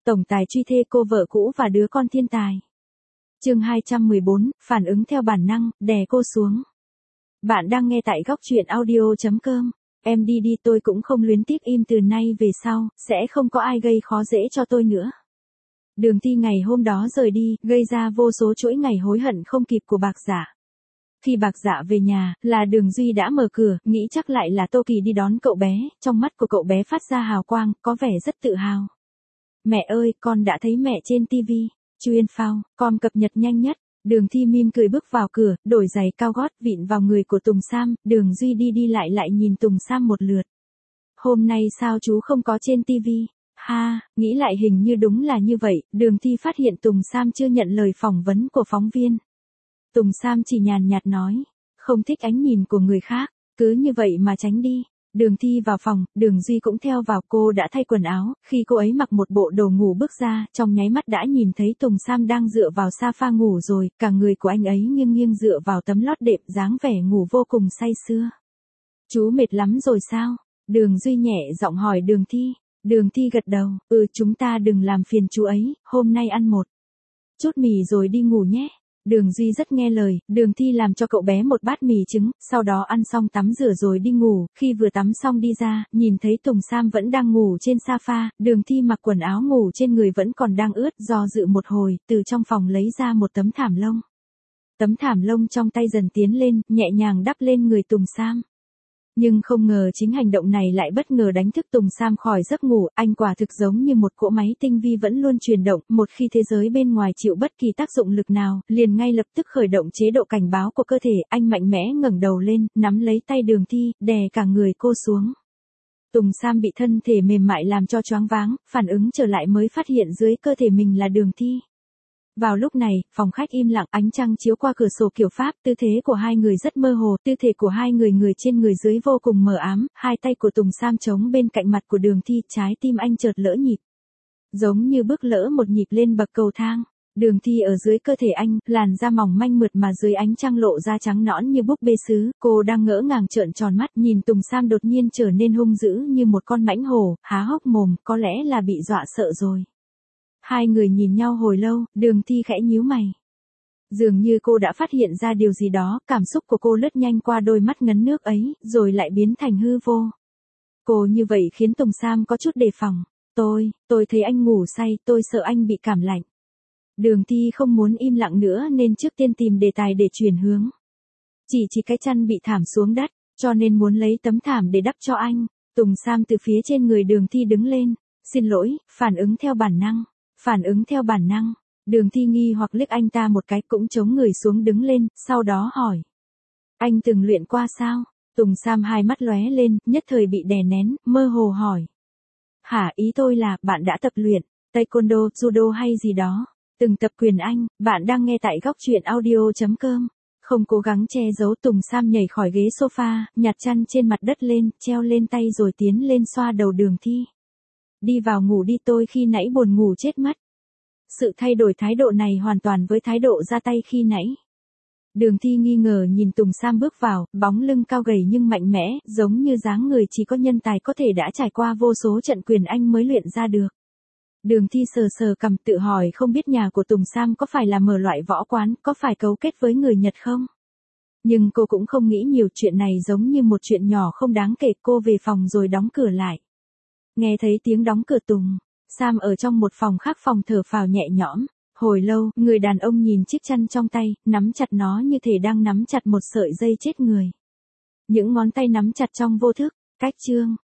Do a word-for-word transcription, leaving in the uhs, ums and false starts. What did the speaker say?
Tổng tài truy thê cô vợ cũ và đứa con thiên tài. Chương hai trăm mười bốn, phản ứng theo bản năng, đè cô xuống. Bạn đang nghe tại góc truyện audio chấm com. Em đi đi, tôi cũng không luyến tiếc, im từ nay về sau, sẽ không có ai gây khó dễ cho tôi nữa. Đường Thi ngày hôm đó rời đi, gây ra vô số chuỗi ngày hối hận không kịp của Bạc Dạ. Khi Bạc Dạ về nhà, là Đường Duy đã mở cửa, nghĩ chắc lại là Tô Kỳ đi đón cậu bé, trong mắt của cậu bé phát ra hào quang, có vẻ rất tự hào. Mẹ ơi, con đã thấy mẹ trên tivi. Chuyên phao, con cập nhật nhanh nhất. Đường Thi mỉm cười bước vào cửa, đổi giày cao gót vịn vào người của Tùng Sam, Đường Duy đi đi lại lại nhìn Tùng Sam một lượt. Hôm nay sao chú không có trên tivi? Ha, nghĩ lại hình như đúng là như vậy, Đường Thi phát hiện Tùng Sam chưa nhận lời phỏng vấn của phóng viên. Tùng Sam chỉ nhàn nhạt nói, không thích ánh nhìn của người khác, cứ như vậy mà tránh đi. Đường Thi vào phòng, Đường Duy cũng theo vào, cô đã thay quần áo, khi cô ấy mặc một bộ đồ ngủ bước ra, trong nháy mắt đã nhìn thấy Tùng Sam đang dựa vào sofa ngủ rồi, cả người của anh ấy nghiêng nghiêng dựa vào tấm lót đệm, dáng vẻ ngủ vô cùng say sưa. Chú mệt lắm rồi sao? Đường Duy nhẹ giọng hỏi Đường Thi. Đường Thi gật đầu, ừ, chúng ta đừng làm phiền chú ấy, hôm nay ăn một chút mì rồi đi ngủ nhé. Đường Duy rất nghe lời, Đường Thi làm cho cậu bé một bát mì trứng, sau đó ăn xong tắm rửa rồi đi ngủ, khi vừa tắm xong đi ra, nhìn thấy Tùng Sam vẫn đang ngủ trên sofa, Đường Thi mặc quần áo ngủ trên người vẫn còn đang ướt, do dự một hồi, từ trong phòng lấy ra một tấm thảm lông. Tấm thảm lông trong tay dần tiến lên, nhẹ nhàng đắp lên người Tùng Sam. Nhưng không ngờ chính hành động này lại bất ngờ đánh thức Tùng Sam khỏi giấc ngủ, anh quả thực giống như một cỗ máy tinh vi vẫn luôn chuyển động, một khi thế giới bên ngoài chịu bất kỳ tác dụng lực nào, liền ngay lập tức khởi động chế độ cảnh báo của cơ thể, anh mạnh mẽ ngẩng đầu lên, nắm lấy tay Đường Thi, đè cả người cô xuống. Tùng Sam bị thân thể mềm mại làm cho choáng váng, phản ứng trở lại mới phát hiện dưới cơ thể mình là Đường Thi. Vào lúc này, phòng khách im lặng, ánh trăng chiếu qua cửa sổ kiểu Pháp, tư thế của hai người rất mơ hồ, tư thế của hai người người trên người dưới vô cùng mờ ám, hai tay của Tùng Sam chống bên cạnh mặt của Đường Thi, trái tim anh chợt lỡ nhịp. Giống như bước lỡ một nhịp lên bậc cầu thang. Đường Thi ở dưới cơ thể anh, làn da mỏng manh mượt mà dưới ánh trăng lộ ra trắng nõn như búp bê sứ, cô đang ngỡ ngàng trợn tròn mắt, nhìn Tùng Sam đột nhiên trở nên hung dữ như một con mãnh hổ, há hốc mồm, có lẽ là bị dọa sợ rồi. Hai người nhìn nhau hồi lâu, Đường Thi khẽ nhíu mày. Dường như cô đã phát hiện ra điều gì đó, cảm xúc của cô lướt nhanh qua đôi mắt ngấn nước ấy, rồi lại biến thành hư vô. Cô như vậy khiến Tùng Sam có chút đề phòng. Tôi, tôi thấy anh ngủ say, tôi sợ anh bị cảm lạnh. Đường Thi không muốn im lặng nữa nên trước tiên tìm đề tài để chuyển hướng. Chỉ chỉ cái chăn bị thảm xuống đất, cho nên muốn lấy tấm thảm để đắp cho anh. Tùng Sam từ phía trên người Đường Thi đứng lên. Xin lỗi, phản ứng theo bản năng. Phản ứng theo bản năng, Đường Thi nghi hoặc liếc anh ta một cái, cũng chống người xuống đứng lên, sau đó hỏi. Anh từng luyện qua sao? Tùng Sam hai mắt lóe lên, nhất thời bị đè nén, mơ hồ hỏi. Hả, ý tôi là, bạn đã tập luyện, taekwondo, judo hay gì đó? Từng tập quyền Anh, bạn đang nghe tại góc truyện audio chấm com. Không cố gắng che giấu, Tùng Sam nhảy khỏi ghế sofa, nhặt chăn trên mặt đất lên, treo lên tay rồi tiến lên xoa đầu Đường Thi. Đi vào ngủ đi, tôi khi nãy buồn ngủ chết mất. Sự thay đổi thái độ này hoàn toàn với thái độ ra tay khi nãy. Đường Thi nghi ngờ nhìn Tùng Sam bước vào, bóng lưng cao gầy nhưng mạnh mẽ, giống như dáng người chỉ có nhân tài có thể đã trải qua vô số trận quyền Anh mới luyện ra được. Đường Thi sờ sờ cằm tự hỏi không biết nhà của Tùng Sam có phải là mở loại võ quán, có phải cấu kết với người Nhật không? Nhưng cô cũng không nghĩ nhiều, chuyện này giống như một chuyện nhỏ không đáng kể, cô về phòng rồi đóng cửa lại. Nghe thấy tiếng đóng cửa, Tùng Sam ở trong một phòng khác phòng thở phào nhẹ nhõm. Hồi lâu, người đàn ông nhìn chiếc chăn trong tay, nắm chặt nó như thể đang nắm chặt một sợi dây chết người. Những ngón tay nắm chặt trong vô thức. Cách chương